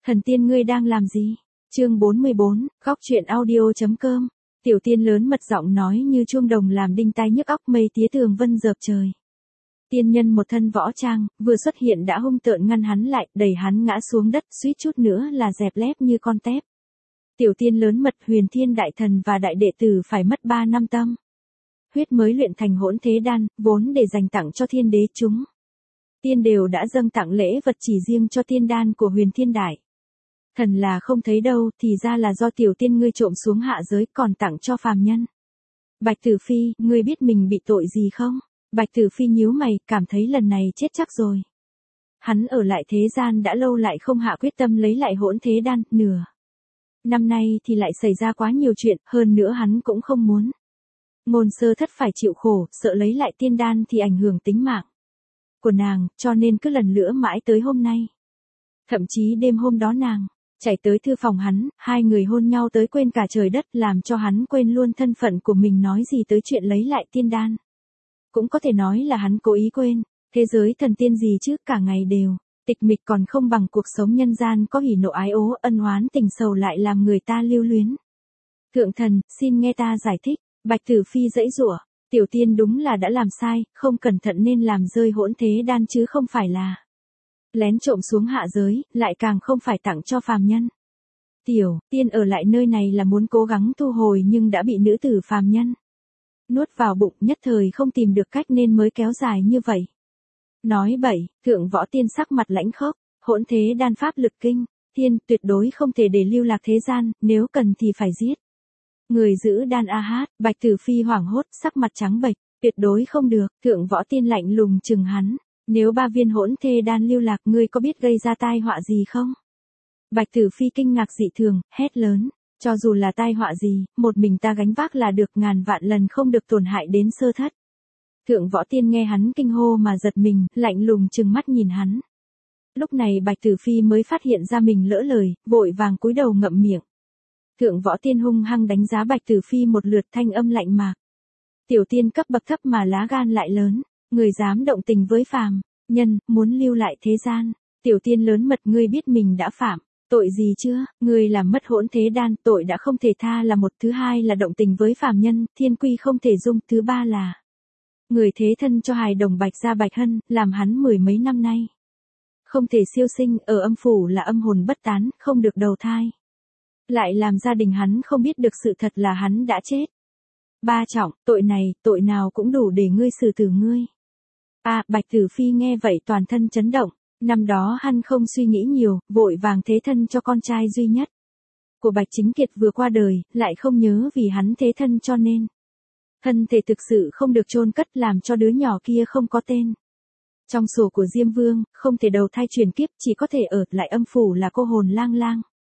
Thần tiên ngươi đang làm gì? Chương 44, góc truyện audio.com. Tiểu tiên lớn mật giọng nói như chuông đồng làm đinh tai nhức óc, mây tía tường vân dợp trời. Tiên nhân một thân võ trang, vừa xuất hiện đã hung tợn ngăn hắn lại, đẩy hắn ngã xuống đất, suýt chút nữa là dẹp lép như con tép. Tiểu tiên lớn mật, Huyền Thiên đại thần và đại đệ tử phải mất 3 năm tâm huyết mới luyện thành hỗn thế đan, vốn để dành tặng cho thiên đế chúng. Tiên đều đã dâng tặng lễ vật chỉ riêng cho tiên đan của Huyền Thiên đại thần là không thấy đâu, thì ra là do tiểu tiên ngươi trộm xuống hạ giới còn tặng cho phàm nhân. Bạch Tử Phi, ngươi biết mình bị tội gì không? Bạch Tử Phi nhíu mày, cảm thấy lần này chết chắc rồi. Hắn ở lại thế gian đã lâu lại không hạ quyết tâm lấy lại hỗn thế đan, nửa năm nay thì lại xảy ra quá nhiều chuyện, hơn nữa hắn cũng không muốn Ngôn Sơ Thất phải chịu khổ, sợ lấy lại tiên đan thì ảnh hưởng tính mạng của nàng, cho nên cứ lần nữa mãi tới hôm nay. Thậm chí đêm hôm đó nàng chạy tới thư phòng hắn, hai người hôn nhau tới quên cả trời đất, làm cho hắn quên luôn thân phận của mình, nói gì tới chuyện lấy lại tiên đan. Cũng có thể nói là hắn cố ý quên, thế giới thần tiên gì chứ, cả ngày đều tịch mịch còn không bằng cuộc sống nhân gian có hỉ nộ ái ố, ân oán tình sầu lại làm người ta lưu luyến. Thượng thần, xin nghe ta giải thích. Bạch Tử Phi giãy giụa, tiểu tiên đúng là đã làm sai, không cẩn thận nên làm rơi hỗn thế đan chứ không phải là lén trộm xuống hạ giới, lại càng không phải tặng cho phàm nhân. Tiểu tiên ở lại nơi này là muốn cố gắng thu hồi nhưng đã bị nữ tử phàm nhân nuốt vào bụng, nhất thời không tìm được cách nên mới kéo dài như vậy. Nói bậy, Thượng Võ Tiên sắc mặt lãnh khốc, hỗn thế đan pháp lực kinh thiên, tuyệt đối không thể để lưu lạc thế gian, nếu cần thì phải giết người giữ đan a hát. Bạch Tử Phi hoảng hốt, sắc mặt trắng bệch, tuyệt đối không được. Thượng Võ Tiên lạnh lùng chừng hắn, nếu 3 viên hỗn thế đan lưu lạc, ngươi có biết gây ra tai họa gì không? Bạch Tử Phi kinh ngạc dị thường, hét lớn, cho dù là tai họa gì, một mình ta gánh vác là được, ngàn vạn lần không được tổn hại đến Sơ Thất. Thượng Võ Tiên nghe hắn kinh hô mà giật mình, lạnh lùng trừng mắt nhìn hắn. Lúc này Bạch Tử Phi mới phát hiện ra mình lỡ lời, vội vàng cúi đầu ngậm miệng. Thượng Võ Tiên hung hăng đánh giá Bạch Tử Phi một lượt, thanh âm lạnh mạc. Tiểu tiên cấp bậc thấp mà lá gan lại lớn, người dám động tình với phàm nhân, muốn lưu lại thế gian. Tiểu tiên lớn mật, ngươi biết mình đã phạm tội gì chưa? Ngươi làm mất hỗn thế đan, tội đã không thể tha là một, thứ hai là động tình với phàm nhân, thiên quy không thể dung, thứ ba là người thế thân cho hài đồng Bạch Gia Bạch Hân, làm hắn 10 mấy năm nay không thể siêu sinh, ở âm phủ là âm hồn bất tán, không được đầu thai. Lại làm gia đình hắn không biết được sự thật là hắn đã chết. Ba trọng, tội này, tội nào cũng đủ để ngươi xử tử ngươi. Bạch Tử Phi nghe vậy toàn thân chấn động, năm đó hắn không suy nghĩ nhiều, vội vàng thế thân cho con trai duy nhất của Bạch Chính Kiệt vừa qua đời, lại không nhớ vì hắn thế thân cho nên thân thể thực sự không được chôn cất, làm cho đứa nhỏ kia không có tên trong sổ của Diêm Vương, không thể đầu thai truyền kiếp, chỉ có thể ở lại âm phủ là cô hồn lang lang.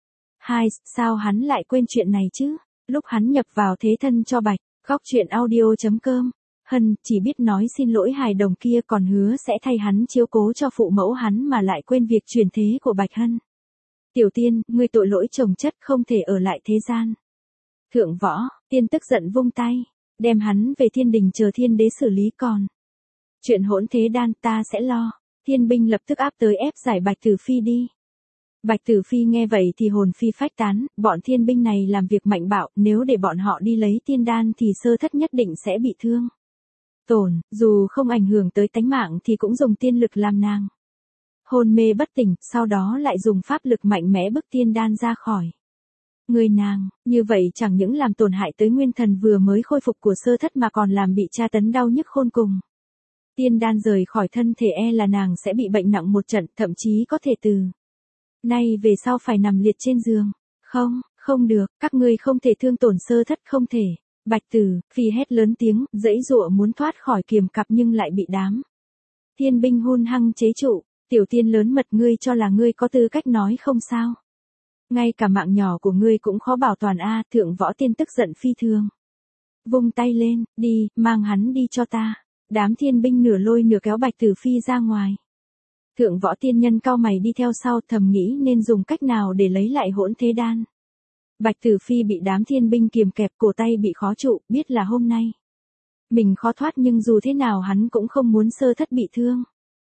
Sao hắn lại quên chuyện này chứ? Lúc hắn nhập vào thế thân cho Bạch, góc truyện audio.com, Hân chỉ biết nói xin lỗi hài đồng kia, còn hứa sẽ thay hắn chiếu cố cho phụ mẫu hắn, mà lại quên việc truyền thế của Bạch Hân. Tiểu tiên, ngươi tội lỗi chồng chất, không thể ở lại thế gian. Thượng Võ Tiên tức giận vung tay, đem hắn về thiên đình chờ thiên đế xử lý, còn chuyện hỗn thế đan ta sẽ lo. Thiên binh lập tức áp tới ép giải Bạch Tử Phi đi. Bạch Tử Phi nghe vậy thì hồn phi phách tán, bọn thiên binh này làm việc mạnh bạo, nếu để bọn họ đi lấy tiên đan thì Sơ Thất nhất định sẽ bị thương tổn, dù không ảnh hưởng tới tánh mạng thì cũng dùng tiên lực làm nàng hôn mê bất tỉnh, sau đó lại dùng pháp lực mạnh mẽ bức tiên đan ra khỏi người nàng, như vậy chẳng những làm tổn hại tới nguyên thần vừa mới khôi phục của Sơ Thất mà còn làm bị tra tấn đau nhức khôn cùng. Tiên đan rời khỏi thân thể là nàng sẽ bị bệnh nặng một trận, thậm chí có thể từ nay về sau phải nằm liệt trên giường. Không được, các ngươi không thể thương tổn Sơ Thất, không thể. Bạch Tử Phi hét lớn tiếng, giãy giụa muốn thoát khỏi kiềm cặp nhưng lại bị đám thiên binh hung hăng chế trụ. Tiểu tiên lớn mật, ngươi cho là ngươi có tư cách nói không sao? Ngay cả mạng nhỏ của ngươi cũng khó bảo toàn a. Thượng Võ Tiên tức giận phi thường, vung tay lên, đi, mang hắn đi cho ta. Đám thiên binh nửa lôi nửa kéo Bạch Tử Phi ra ngoài. Thượng Võ Tiên nhân cau mày đi theo sau, thầm nghĩ nên dùng cách nào để lấy lại hỗn thế đan. Bạch Tử Phi bị đám thiên binh kiềm kẹp, cổ tay bị khó trụ, biết là hôm nay mình khó thoát, nhưng dù thế nào hắn cũng không muốn Sơ Thất bị thương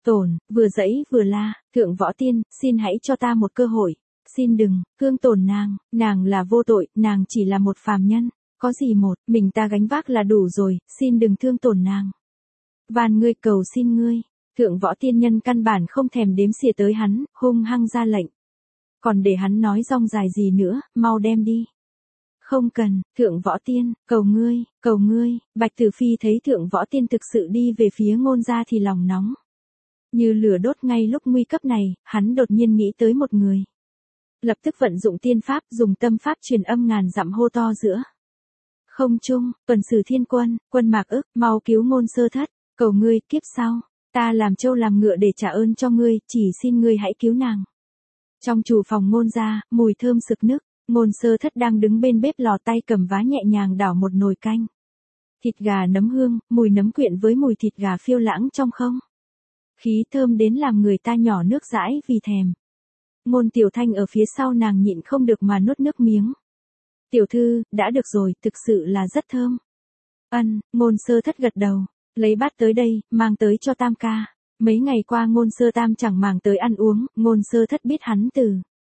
Tổn, vừa giãy vừa la, thượng võ tiên, xin hãy cho ta một cơ hội, xin đừng, thương tổn nàng là vô tội, nàng chỉ là một phàm nhân, có gì mình ta gánh vác là đủ rồi, xin đừng thương tổn nàng. Van ngươi cầu xin ngươi, thượng võ tiên nhân căn bản không thèm đếm xỉa tới hắn, hung hăng ra lệnh. Còn để hắn nói rong dài gì nữa, mau đem đi. Không cần, thượng võ tiên, cầu ngươi, Bạch Tử Phi thấy thượng võ tiên thực sự đi về phía Ngôn gia thì lòng nóng. Như lửa đốt ngay lúc nguy cấp này, hắn đột nhiên nghĩ tới một người. Lập tức vận dụng tiên pháp, dùng tâm pháp truyền âm ngàn dặm hô to giữa không trung, Tuần Sử Thiên Quân, Quân Mạc Ức, mau cứu Ngôn Sơ Thất, cầu ngươi, kiếp sau, ta làm trâu làm ngựa để trả ơn cho ngươi, chỉ xin ngươi hãy cứu nàng. Trong chủ phòng Ngôn gia, mùi thơm sực nức, Ngôn Sơ Thất đang đứng bên bếp lò, tay cầm vá nhẹ nhàng đảo một nồi canh. Thịt gà nấm hương, mùi nấm quyện với mùi thịt gà phiêu lãng trong không. Khí thơm đến làm người ta nhỏ nước dãi vì thèm. Ngôn Tiểu Thanh ở phía sau nàng nhịn không được mà nuốt nước miếng. Tiểu thư, đã được rồi, thực sự là rất thơm. Ngôn Sơ Thất gật đầu, lấy bát tới đây, mang tới cho Tam ca. Mấy ngày qua Ngôn Sơ Tam chẳng màng tới ăn uống, Ngôn Sơ Thất biết hắn từ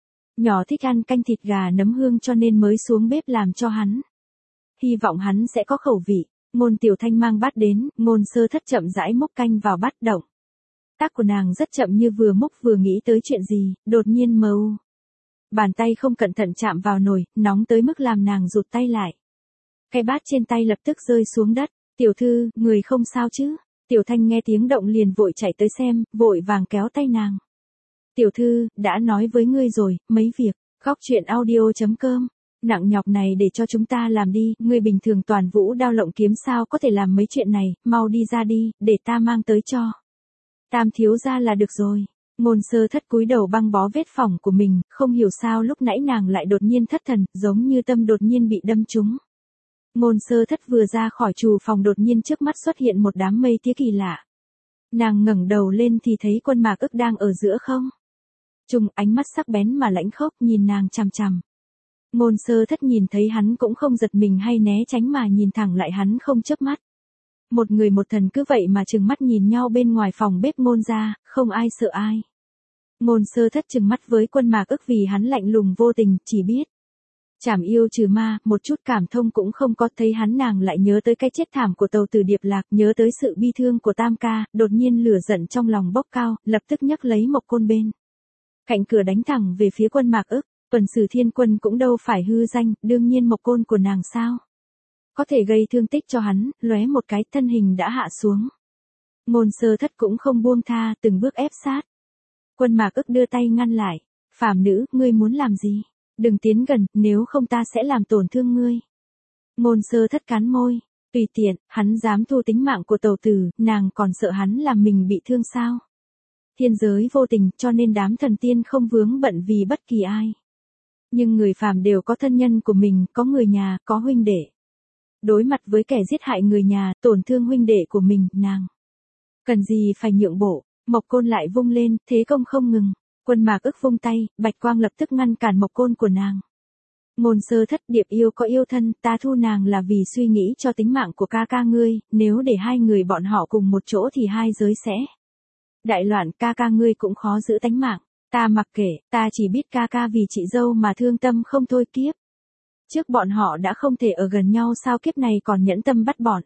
nhỏ thích ăn canh thịt gà nấm hương cho nên mới xuống bếp làm cho hắn. Hy vọng hắn sẽ có khẩu vị. Ngôn Tiểu Thanh mang bát đến, Ngôn Sơ Thất chậm rãi múc canh vào bát động. Tác của nàng rất chậm, như vừa múc vừa nghĩ tới chuyện gì, đột nhiên màu. Bàn tay không cẩn thận chạm vào nồi, nóng tới mức làm nàng rụt tay lại. Cái bát trên tay lập tức rơi xuống đất. Tiểu thư, người không sao chứ? Tiểu Thanh nghe tiếng động liền vội chạy tới xem, vội vàng kéo tay nàng. Tiểu thư, đã nói với ngươi rồi, mấy việc, góc chuyện audio.com. Nặng nhọc này để cho chúng ta làm đi, ngươi bình thường toàn vũ đao lộng kiếm sao có thể làm mấy chuyện này, mau đi ra đi, để ta mang tới cho. Tam thiếu gia là được rồi. Ngôn Sơ Thất cúi đầu băng bó vết phỏng của mình, không hiểu sao lúc nãy nàng lại đột nhiên thất thần, giống như tâm đột nhiên bị đâm trúng. Ngôn Sơ Thất vừa ra khỏi trù phòng đột nhiên trước mắt xuất hiện một đám mây tía kỳ lạ. Nàng ngẩng đầu lên thì thấy Quân Mạc Ức đang ở giữa không trung, ánh mắt sắc bén mà lãnh khốc nhìn nàng chằm chằm. Ngôn Sơ Thất nhìn thấy hắn cũng không giật mình hay né tránh mà nhìn thẳng lại hắn không chớp mắt. Một người một thần cứ vậy mà trừng mắt nhìn nhau bên ngoài phòng bếp Ngôn gia, không ai sợ ai. Ngôn Sơ Thất trừng mắt với Quân Mạc Ức vì hắn lạnh lùng vô tình, chỉ biết trảm yêu trừ ma, một chút cảm thông cũng không có. Thấy hắn nàng lại nhớ tới cái chết thảm của Tầu Tử Điệp Lạc, nhớ tới sự bi thương của Tam ca, đột nhiên lửa giận trong lòng bốc cao, lập tức nhấc lấy mộc côn bên cạnh cửa đánh thẳng về phía Quân Mạc Ức. Tuần Sử Thiên Quân cũng đâu phải hư danh, đương nhiên mộc côn của nàng sao có thể gây thương tích cho hắn, lóe một cái thân hình đã hạ xuống. Ngôn Sơ Thất cũng không buông tha, từng bước ép sát. Quân Mạc Ức đưa tay ngăn lại. Phàm nữ, ngươi muốn làm gì? Đừng tiến gần, nếu không ta sẽ làm tổn thương ngươi. Ngôn Sơ Thất cắn môi. Tùy tiện, hắn dám thu tính mạng của Tầu Tử, nàng còn sợ hắn làm mình bị thương sao? Thiên giới vô tình, cho nên đám thần tiên không vướng bận vì bất kỳ ai. Nhưng người phàm đều có thân nhân của mình, có người nhà, có huynh đệ. Đối mặt với kẻ giết hại người nhà, tổn thương huynh đệ của mình, nàng cần gì phải nhượng bộ. Mộc côn lại vung lên, thế công không ngừng. Quân Mạc Ức vung tay, bạch quang lập tức ngăn cản mộc côn của nàng. Ngôn Sơ Thất, Điệp yêu có yêu thân, ta thu nàng là vì suy nghĩ cho tính mạng của ca ca ngươi, nếu để hai người bọn họ cùng một chỗ thì hai giới sẽ đại loạn, ca ca ngươi cũng khó giữ tánh mạng. Ta mặc kệ, ta chỉ biết ca ca vì chị dâu mà thương tâm không thôi. Kiếp trước bọn họ đã không thể ở gần nhau, sao kiếp này còn nhẫn tâm bắt bọn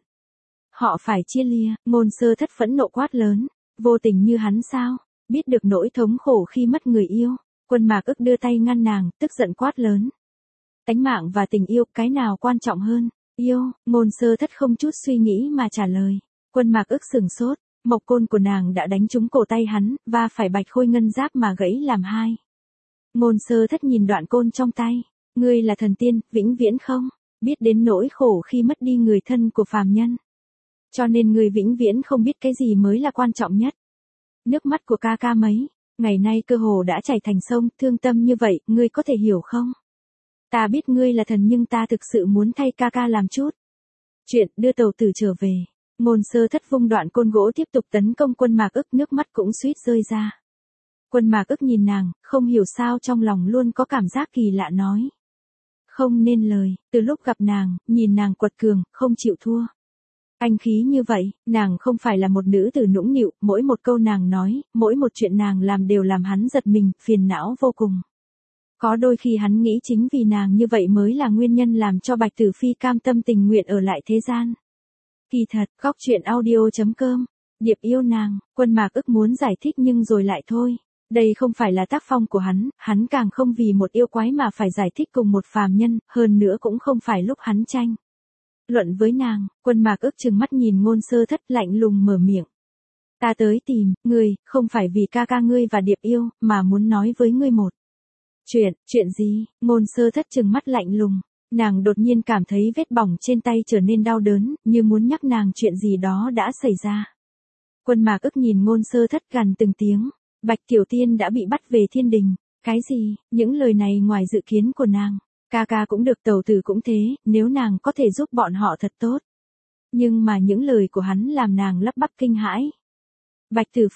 họ phải chia lìa. Ngôn Sơ Thất phẫn nộ quát lớn. Vô tình như hắn sao biết được nỗi thống khổ khi mất người yêu. Quân Mạc Ức đưa tay ngăn nàng, tức giận quát lớn. Tánh mạng và tình yêu, cái nào quan trọng hơn? Yêu. Ngôn Sơ Thất không chút suy nghĩ mà trả lời. Quân Mạc Ức sừng sốt. Mộc côn của nàng đã đánh trúng cổ tay hắn, và phải bạch khôi ngân giáp mà gãy làm hai. Ngôn Sơ Thất nhìn đoạn côn trong tay. Ngươi là thần tiên, vĩnh viễn không biết đến nỗi khổ khi mất đi người thân của phàm nhân. Cho nên ngươi vĩnh viễn không biết cái gì mới là quan trọng nhất. Nước mắt của ca ca mấy ngày nay cơ hồ đã chảy thành sông, thương tâm như vậy, ngươi có thể hiểu không? Ta biết ngươi là thần nhưng ta thực sự muốn thay ca ca làm chút chuyện, đưa Tầu Tử trở về. Ngôn Sơ Thất vung đoạn côn gỗ tiếp tục tấn công Quân Mạc Ức, nước mắt cũng suýt rơi ra. Quân Mạc Ức nhìn nàng, không hiểu sao trong lòng luôn có cảm giác kỳ lạ nói không nên lời. Từ lúc gặp nàng, nhìn nàng quật cường, không chịu thua. Anh khí như vậy, nàng không phải là một nữ tử nũng nịu, mỗi một câu nàng nói, mỗi một chuyện nàng làm đều làm hắn giật mình, phiền não vô cùng. Có đôi khi hắn nghĩ chính vì nàng như vậy mới là nguyên nhân làm cho Bạch Tử Phi cam tâm tình nguyện ở lại thế gian. Kỳ thật, góc truyện audio.com, Điệp yêu nàng, Quân Mạc Ức muốn giải thích nhưng rồi lại thôi. Đây không phải là tác phong của hắn càng không vì một yêu quái mà phải giải thích cùng một phàm nhân, hơn nữa cũng không phải lúc hắn tranh luận với nàng. Quân Mạc Ức trừng mắt nhìn Ngôn Sơ Thất, lạnh lùng mở miệng. Ta tới tìm ngươi, không phải vì ca ca ngươi và Điệp yêu, mà muốn nói với ngươi một chuyện gì? Ngôn Sơ Thất trừng mắt lạnh lùng, nàng đột nhiên cảm thấy vết bỏng trên tay trở nên đau đớn, như muốn nhắc nàng chuyện gì đó đã xảy ra. Quân Mạc Ức nhìn Ngôn Sơ Thất gằn từng tiếng, Bạch Tiểu Tiên đã bị bắt về thiên đình. Cái gì? Những lời này ngoài dự kiến của nàng. Ca ca cũng được, tẩu tử cũng thế, nếu nàng có thể giúp bọn họ thật tốt. Nhưng mà những lời của hắn làm nàng lắp bắp kinh hãi. Bạch Tử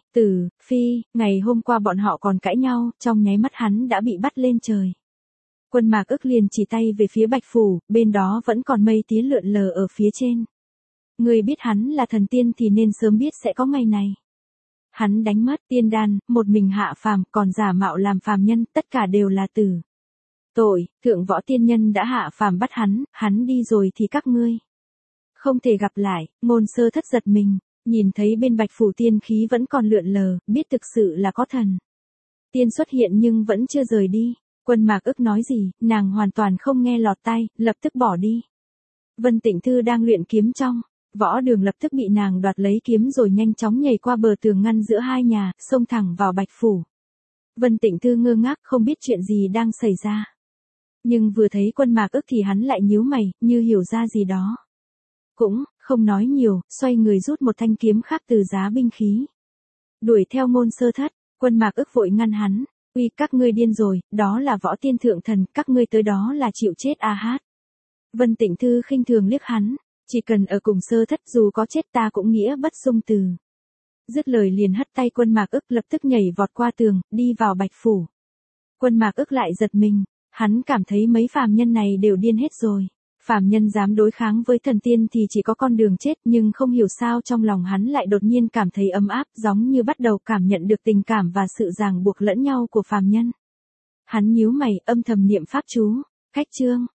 Phi, ngày hôm qua bọn họ còn cãi nhau, trong nháy mắt hắn đã bị bắt lên trời. Quân Mạc Ức liền chỉ tay về phía Bạch Phủ, bên đó vẫn còn mây tía lượn lờ ở phía trên. Người biết hắn là thần tiên thì nên sớm biết sẽ có ngày này. Hắn đánh mất tiên đan, một mình hạ phàm, còn giả mạo làm phàm nhân, tất cả đều là tử tội. Thượng võ tiên nhân đã hạ phàm bắt hắn đi rồi thì các ngươi không thể gặp lại. Ngôn Sơ Thất giật mình, nhìn thấy bên Bạch Phủ tiên khí vẫn còn lượn lờ, biết thực sự là có thần tiên xuất hiện nhưng vẫn chưa rời đi. Quân Mạc Ức nói gì, nàng hoàn toàn không nghe lọt tai, lập tức bỏ đi. Vân Tịnh Thư đang luyện kiếm trong võ đường lập tức bị nàng đoạt lấy kiếm rồi nhanh chóng nhảy qua bờ tường ngăn giữa hai nhà, xông thẳng vào Bạch Phủ. Vân Tịnh Thư ngơ ngác không biết chuyện gì đang xảy ra. Nhưng vừa thấy Quân Mạc Ức thì hắn lại nhíu mày, như hiểu ra gì đó. Cũng không nói nhiều, xoay người rút một thanh kiếm khác từ giá binh khí. Đuổi theo Ngôn Sơ Thất. Quân Mạc Ức vội ngăn hắn. Uy, các ngươi điên rồi, đó là võ tiên thượng thần, các ngươi tới đó là chịu chết a hát. Vân Tịnh Thư khinh thường liếc hắn. Chỉ cần ở cùng Sơ Thất dù có chết ta cũng nghĩa bất dung từ. Dứt lời liền hất tay Quân Mạc Ức lập tức nhảy vọt qua tường, đi vào Bạch Phủ. Quân Mạc Ức lại giật mình, hắn cảm thấy mấy phàm nhân này đều điên hết rồi. Phàm nhân dám đối kháng với thần tiên thì chỉ có con đường chết, nhưng không hiểu sao trong lòng hắn lại đột nhiên cảm thấy ấm áp, giống như bắt đầu cảm nhận được tình cảm và sự ràng buộc lẫn nhau của phàm nhân. Hắn nhíu mày, âm thầm niệm pháp chú. Cách chương